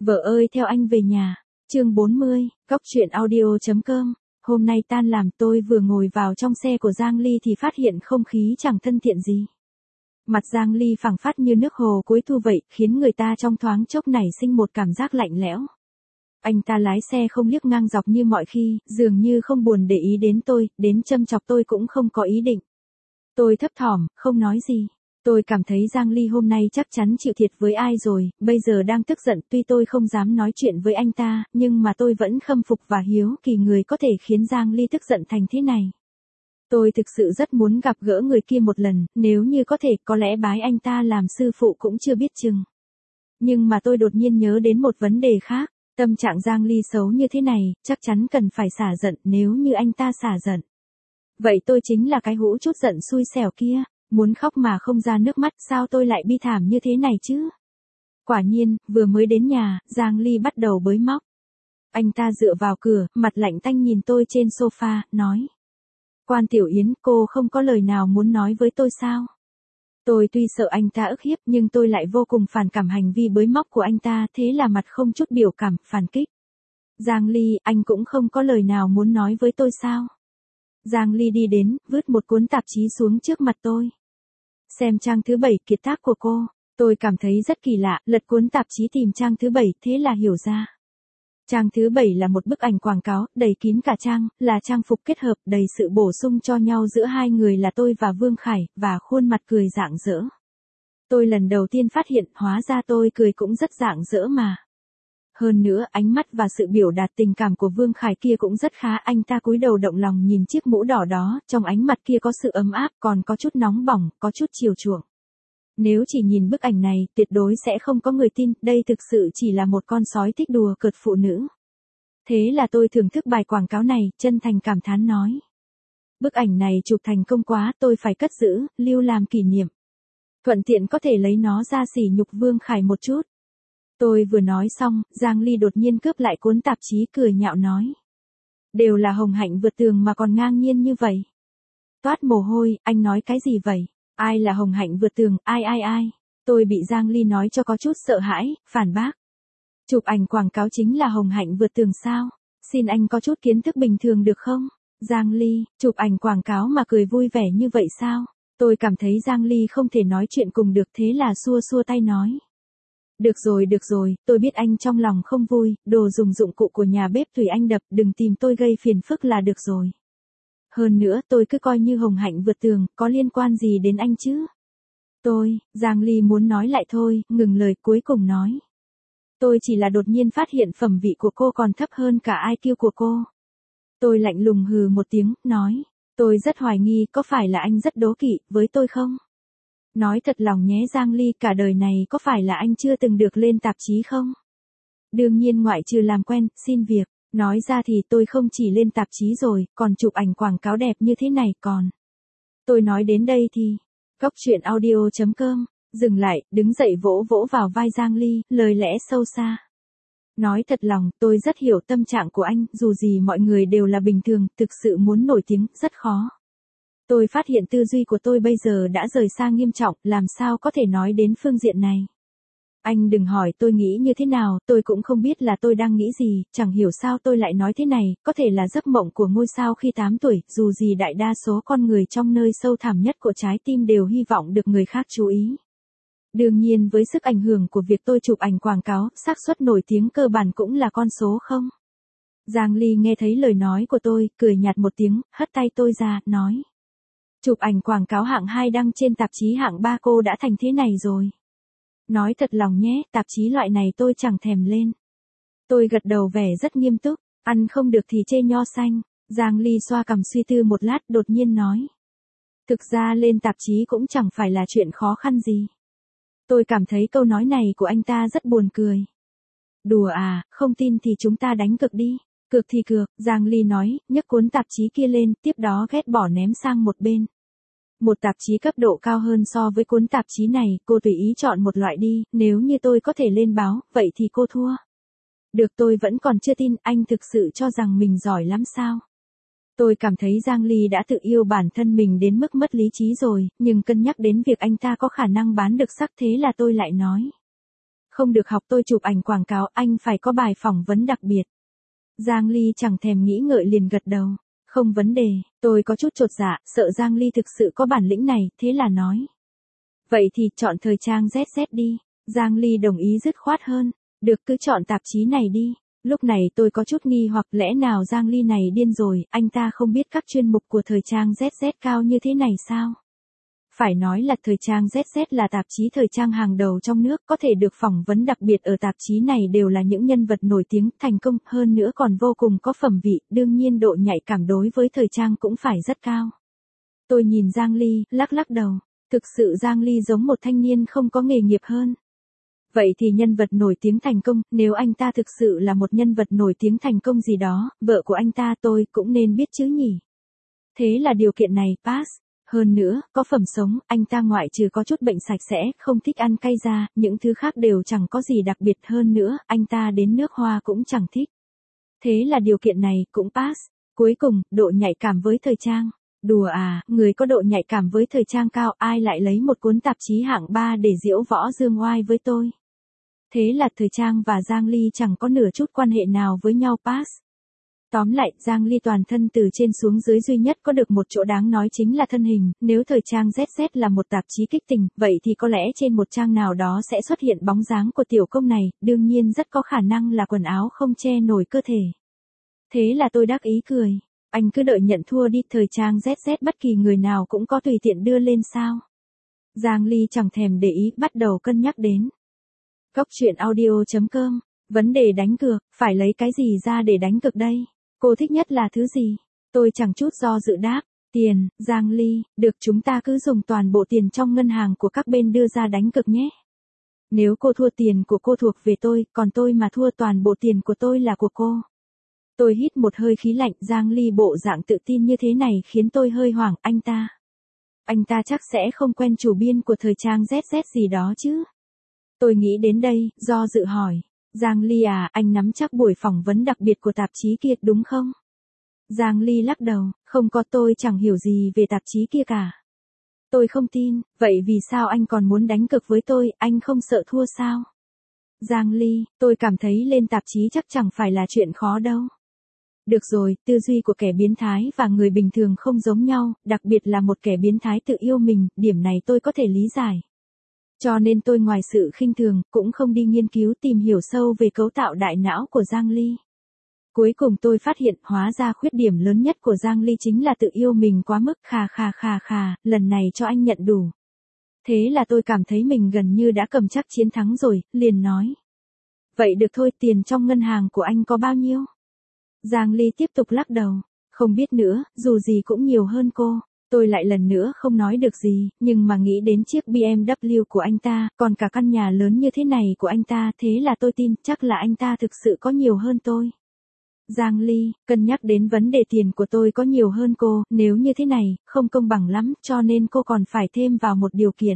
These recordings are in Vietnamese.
Vợ ơi theo anh về nhà. Chương 40, Cóc truyện audio.com. Hôm nay tan làm tôi vừa ngồi vào trong xe của Giang Ly thì phát hiện không khí chẳng thân thiện gì. Mặt Giang Ly phẳng phất như nước hồ cuối thu vậy, khiến người ta trong thoáng chốc nảy sinh một cảm giác lạnh lẽo. Anh ta lái xe không liếc ngang dọc như mọi khi, dường như không buồn để ý đến tôi, đến châm chọc tôi cũng không có ý định. Tôi thấp thỏm, không nói gì. Tôi cảm thấy Giang Ly hôm nay chắc chắn chịu thiệt với ai rồi, bây giờ đang tức giận, tuy tôi không dám nói chuyện với anh ta, nhưng mà tôi vẫn khâm phục và hiếu kỳ người có thể khiến Giang Ly tức giận thành thế này. Tôi thực sự rất muốn gặp gỡ người kia một lần, nếu như có thể có lẽ bái anh ta làm sư phụ cũng chưa biết chừng. Nhưng mà tôi đột nhiên nhớ đến một vấn đề khác, tâm trạng Giang Ly xấu như thế này, chắc chắn cần phải xả giận, nếu như anh ta xả giận. Vậy tôi chính là cái hũ chút giận xui xẻo kia. Muốn khóc mà không ra nước mắt, sao tôi lại bi thảm như thế này chứ? Quả nhiên, vừa mới đến nhà, Giang Ly bắt đầu bới móc. Anh ta dựa vào cửa, mặt lạnh tanh nhìn tôi trên sofa, nói. Quan Tiểu Yến, cô không có lời nào muốn nói với tôi sao? Tôi tuy sợ anh ta ức hiếp nhưng tôi lại vô cùng phản cảm hành vi bới móc của anh ta, thế là mặt không chút biểu cảm, phản kích. Giang Ly, anh cũng không có lời nào muốn nói với tôi sao? Giang Ly đi đến, vứt một cuốn tạp chí xuống trước mặt tôi. Xem trang thứ 7 kiệt tác của cô, tôi cảm thấy rất kỳ lạ, lật cuốn tạp chí tìm trang thứ 7, thế là hiểu ra. Trang thứ 7 là một bức ảnh quảng cáo, đầy kín cả trang, là trang phục kết hợp, đầy sự bổ sung cho nhau giữa hai người là tôi và Vương Khải, và khuôn mặt cười rạng rỡ. Tôi lần đầu tiên phát hiện, hóa ra tôi cười cũng rất rạng rỡ mà. Hơn nữa, ánh mắt và sự biểu đạt tình cảm của Vương Khải kia cũng rất khá, anh ta cúi đầu động lòng nhìn chiếc mũ đỏ đó, trong ánh mặt kia có sự ấm áp, còn có chút nóng bỏng, có chút chiều chuộng. Nếu chỉ nhìn bức ảnh này, tuyệt đối sẽ không có người tin, đây thực sự chỉ là một con sói thích đùa cợt phụ nữ. Thế là tôi thưởng thức bài quảng cáo này, chân thành cảm thán nói. Bức ảnh này chụp thành công quá, tôi phải cất giữ, lưu làm kỷ niệm. Thuận tiện có thể lấy nó ra sỉ nhục Vương Khải một chút. Tôi vừa nói xong, Giang Ly đột nhiên cướp lại cuốn tạp chí cười nhạo nói. Đều là hồng hạnh vượt tường mà còn ngang nhiên như vậy. Toát mồ hôi, anh nói cái gì vậy? Ai là hồng hạnh vượt tường, ai? Tôi bị Giang Ly nói cho có chút sợ hãi, phản bác. Chụp ảnh quảng cáo chính là hồng hạnh vượt tường sao? Xin anh có chút kiến thức bình thường được không? Giang Ly, chụp ảnh quảng cáo mà cười vui vẻ như vậy sao? Tôi cảm thấy Giang Ly không thể nói chuyện cùng được, thế là xua tay nói. Được rồi, tôi biết anh trong lòng không vui, đồ dùng dụng cụ của nhà bếp tùy anh đập, đừng tìm tôi gây phiền phức là được rồi. Hơn nữa, tôi cứ coi như hồng hạnh vượt tường, có liên quan gì đến anh chứ? Giang Ly muốn nói lại thôi, ngừng lời cuối cùng nói. Tôi chỉ là đột nhiên phát hiện phẩm vị của cô còn thấp hơn cả IQ của cô. Tôi lạnh lùng hừ một tiếng, nói. Tôi rất hoài nghi có phải là anh rất đố kỵ với tôi không? Nói thật lòng nhé Giang Ly, cả đời này có phải là anh chưa từng được lên tạp chí không? Đương nhiên ngoại trừ làm quen, xin việc, nói ra thì tôi không chỉ lên tạp chí rồi, còn chụp ảnh quảng cáo đẹp như thế này còn. Tôi nói đến đây thì, Cóc truyện audio.com, dừng lại, đứng dậy vỗ vỗ vào vai Giang Ly, lời lẽ sâu xa. Nói thật lòng, tôi rất hiểu tâm trạng của anh, dù gì mọi người đều là bình thường, thực sự muốn nổi tiếng, rất khó. Tôi phát hiện tư duy của tôi bây giờ đã rời xa nghiêm trọng, làm sao có thể nói đến phương diện này. Anh đừng hỏi tôi nghĩ như thế nào, tôi cũng không biết là tôi đang nghĩ gì, chẳng hiểu sao tôi lại nói thế này, có thể là giấc mộng của ngôi sao khi 8 tuổi, dù gì đại đa số con người trong nơi sâu thẳm nhất của trái tim đều hy vọng được người khác chú ý. Đương nhiên với sức ảnh hưởng của việc tôi chụp ảnh quảng cáo, xác suất nổi tiếng cơ bản cũng là con số không. Giang Ly nghe thấy lời nói của tôi, cười nhạt một tiếng, hất tay tôi ra, nói. Chụp ảnh quảng cáo hạng 2 đăng trên tạp chí hạng 3 cô đã thành thế này rồi. Nói thật lòng nhé, tạp chí loại này tôi chẳng thèm lên. Tôi gật đầu vẻ rất nghiêm túc, ăn không được thì chê nho xanh. Giang Ly xoa cằm suy tư một lát, đột nhiên nói. Thực ra lên tạp chí cũng chẳng phải là chuyện khó khăn gì. Tôi cảm thấy câu nói này của anh ta rất buồn cười. Đùa à, không tin thì chúng ta đánh cược đi. Cược thì cược, Giang Ly nói, nhấc cuốn tạp chí kia lên, tiếp đó ghét bỏ ném sang một bên. Một tạp chí cấp độ cao hơn so với cuốn tạp chí này, cô tùy ý chọn một loại đi, nếu như tôi có thể lên báo, vậy thì cô thua. Được, tôi vẫn còn chưa tin, anh thực sự cho rằng mình giỏi lắm sao? Tôi cảm thấy Giang Ly đã tự yêu bản thân mình đến mức mất lý trí rồi, nhưng cân nhắc đến việc anh ta có khả năng bán được sắc thế là tôi lại nói. Không được học tôi chụp ảnh quảng cáo, anh phải có bài phỏng vấn đặc biệt. Giang Ly chẳng thèm nghĩ ngợi liền gật đầu. Không vấn đề, tôi có chút chột dạ, sợ Giang Ly thực sự có bản lĩnh này, thế là nói. Vậy thì chọn thời trang ZZ đi. Giang Ly đồng ý dứt khoát hơn. Được, cứ chọn tạp chí này đi. Lúc này tôi có chút nghi hoặc lẽ nào Giang Ly này điên rồi, anh ta không biết các chuyên mục của thời trang ZZ cao như thế này sao? Phải nói là thời trang ZZ là tạp chí thời trang hàng đầu trong nước, có thể được phỏng vấn đặc biệt ở tạp chí này đều là những nhân vật nổi tiếng, thành công, hơn nữa còn vô cùng có phẩm vị, đương nhiên độ nhạy cảm đối với thời trang cũng phải rất cao. Tôi nhìn Giang Ly, lắc lắc đầu, thực sự Giang Ly giống một thanh niên không có nghề nghiệp hơn. Vậy thì nhân vật nổi tiếng thành công, nếu anh ta thực sự là một nhân vật nổi tiếng thành công gì đó, vợ của anh ta tôi cũng nên biết chứ nhỉ. Thế là điều kiện này, pass. Hơn nữa, có phẩm sống, anh ta ngoại trừ có chút bệnh sạch sẽ, không thích ăn cay ra, những thứ khác đều chẳng có gì đặc biệt hơn nữa, anh ta đến nước Hoa cũng chẳng thích. Thế là điều kiện này, cũng pass. Cuối cùng, độ nhạy cảm với thời trang. Đùa à, người có độ nhạy cảm với thời trang cao, ai lại lấy một cuốn tạp chí hạng 3 để diễu võ dương oai với tôi. Thế là thời trang và Giang Ly chẳng có nửa chút quan hệ nào với nhau, pass. Tóm lại, Giang Ly toàn thân từ trên xuống dưới duy nhất có được một chỗ đáng nói chính là thân hình, nếu thời trang ZZ là một tạp chí kích tình, vậy thì có lẽ trên một trang nào đó sẽ xuất hiện bóng dáng của tiểu công này, đương nhiên rất có khả năng là quần áo không che nổi cơ thể. Thế là tôi đắc ý cười, anh cứ đợi nhận thua đi, thời trang ZZ bất kỳ người nào cũng có tùy tiện đưa lên sao. Giang Ly chẳng thèm để ý, bắt đầu cân nhắc đến. Góc truyện audio.com, vấn đề đánh cược, phải lấy cái gì ra để đánh cược đây? Cô thích nhất là thứ gì? Tôi chẳng chút do dự đáp, tiền. Giang Ly, được, chúng ta cứ dùng toàn bộ tiền trong ngân hàng của các bên đưa ra đánh cược nhé. Nếu cô thua, tiền của cô thuộc về tôi, còn tôi mà thua, toàn bộ tiền của tôi là của cô. Tôi hít một hơi khí lạnh, Giang Ly bộ dạng tự tin như thế này khiến tôi hơi hoảng, anh ta chắc sẽ không quen chủ biên của thời trang ZZ gì đó chứ. Tôi nghĩ đến đây, do dự hỏi. Giang Ly à, anh nắm chắc buổi phỏng vấn đặc biệt của tạp chí kia đúng không? Giang Ly lắc đầu, không có, tôi chẳng hiểu gì về tạp chí kia cả. Tôi không tin, vậy vì sao anh còn muốn đánh cược với tôi, anh không sợ thua sao? Giang Ly, tôi cảm thấy lên tạp chí chắc chẳng phải là chuyện khó đâu. Được rồi, tư duy của kẻ biến thái và người bình thường không giống nhau, đặc biệt là một kẻ biến thái tự yêu mình, điểm này tôi có thể lý giải. Cho nên tôi ngoài sự khinh thường, cũng không đi nghiên cứu tìm hiểu sâu về cấu tạo đại não của Giang Ly. Cuối cùng tôi phát hiện, hóa ra khuyết điểm lớn nhất của Giang Ly chính là tự yêu mình quá mức, lần này cho anh nhận đủ. Thế là tôi cảm thấy mình gần như đã cầm chắc chiến thắng rồi, liền nói. Vậy được thôi, tiền trong ngân hàng của anh có bao nhiêu? Giang Ly tiếp tục lắc đầu, không biết nữa, dù gì cũng nhiều hơn cô. Tôi lại lần nữa không nói được gì, nhưng mà nghĩ đến chiếc BMW của anh ta, còn cả căn nhà lớn như thế này của anh ta, thế là tôi tin, chắc là anh ta thực sự có nhiều hơn tôi. Giang Ly, cân nhắc đến vấn đề tiền của tôi có nhiều hơn cô, nếu như thế này, không công bằng lắm, cho nên cô còn phải thêm vào một điều kiện.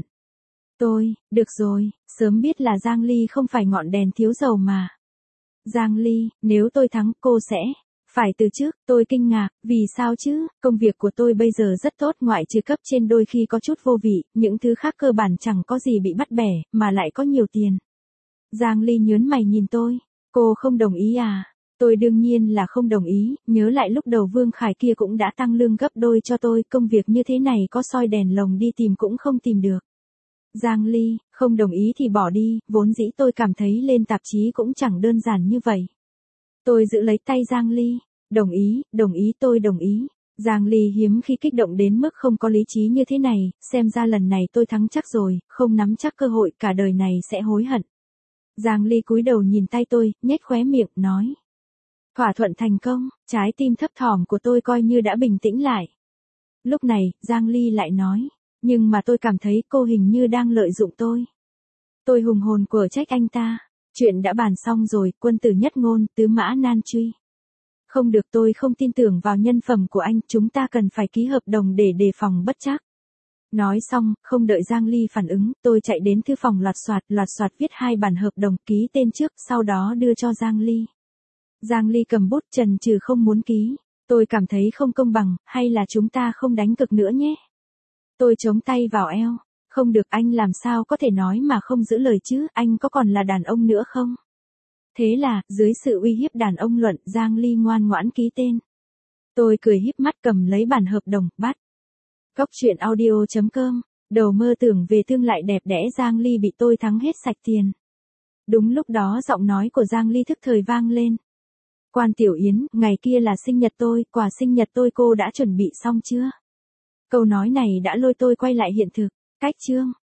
Được rồi, sớm biết là Giang Ly không phải ngọn đèn thiếu dầu mà. Giang Ly, nếu tôi thắng, cô sẽ phải từ chức. Tôi kinh ngạc, vì sao chứ, công việc của tôi bây giờ rất tốt, ngoại trừ cấp trên đôi khi có chút vô vị, những thứ khác cơ bản chẳng có gì bị bắt bẻ, mà lại có nhiều tiền. Giang Ly nhớn mày nhìn tôi, cô không đồng ý à? Tôi đương nhiên là không đồng ý, nhớ lại lúc đầu Vương Khải kia cũng đã tăng lương gấp đôi cho tôi, công việc như thế này có soi đèn lồng đi tìm cũng không tìm được. Giang Ly, không đồng ý thì bỏ đi, vốn dĩ tôi cảm thấy lên tạp chí cũng chẳng đơn giản như vậy. Tôi giữ lấy tay Giang Ly, đồng ý, tôi đồng ý. Giang Ly hiếm khi kích động đến mức không có lý trí như thế này, xem ra lần này tôi thắng chắc rồi, không nắm chắc cơ hội cả đời này sẽ hối hận. Giang Ly cúi đầu nhìn tay tôi, nhếch khóe miệng, nói. Thỏa thuận thành công, trái tim thấp thỏm của tôi coi như đã bình tĩnh lại. Lúc này, Giang Ly lại nói, nhưng mà tôi cảm thấy cô hình như đang lợi dụng tôi. Tôi hùng hồn quở trách anh ta, chuyện đã bàn xong rồi, quân tử nhất ngôn, tứ mã nan truy. Không được, tôi không tin tưởng vào nhân phẩm của anh, chúng ta cần phải ký hợp đồng để đề phòng bất trắc. Nói xong, không đợi Giang Ly phản ứng, tôi chạy đến thư phòng loạt soạt viết 2 bản hợp đồng, ký tên trước, sau đó đưa cho Giang Ly. Giang Ly cầm bút chần chừ không muốn ký. Tôi cảm thấy không công bằng, hay là chúng ta không đánh cược nữa nhé. Tôi chống tay vào eo. Không được, anh làm sao có thể nói mà không giữ lời chứ, anh có còn là đàn ông nữa không? Thế là, dưới sự uy hiếp đàn ông luận, Giang Ly ngoan ngoãn ký tên. Tôi cười híp mắt cầm lấy bản hợp đồng, bắt. Cóc truyện audio.com, đầu mơ tưởng về tương lai đẹp đẽ Giang Ly bị tôi thắng hết sạch tiền. Đúng lúc đó giọng nói của Giang Ly thức thời vang lên. Quan Tiểu Yến, ngày kia là sinh nhật tôi, quà sinh nhật tôi cô đã chuẩn bị xong chưa? Câu nói này đã lôi tôi quay lại hiện thực. Cách chương.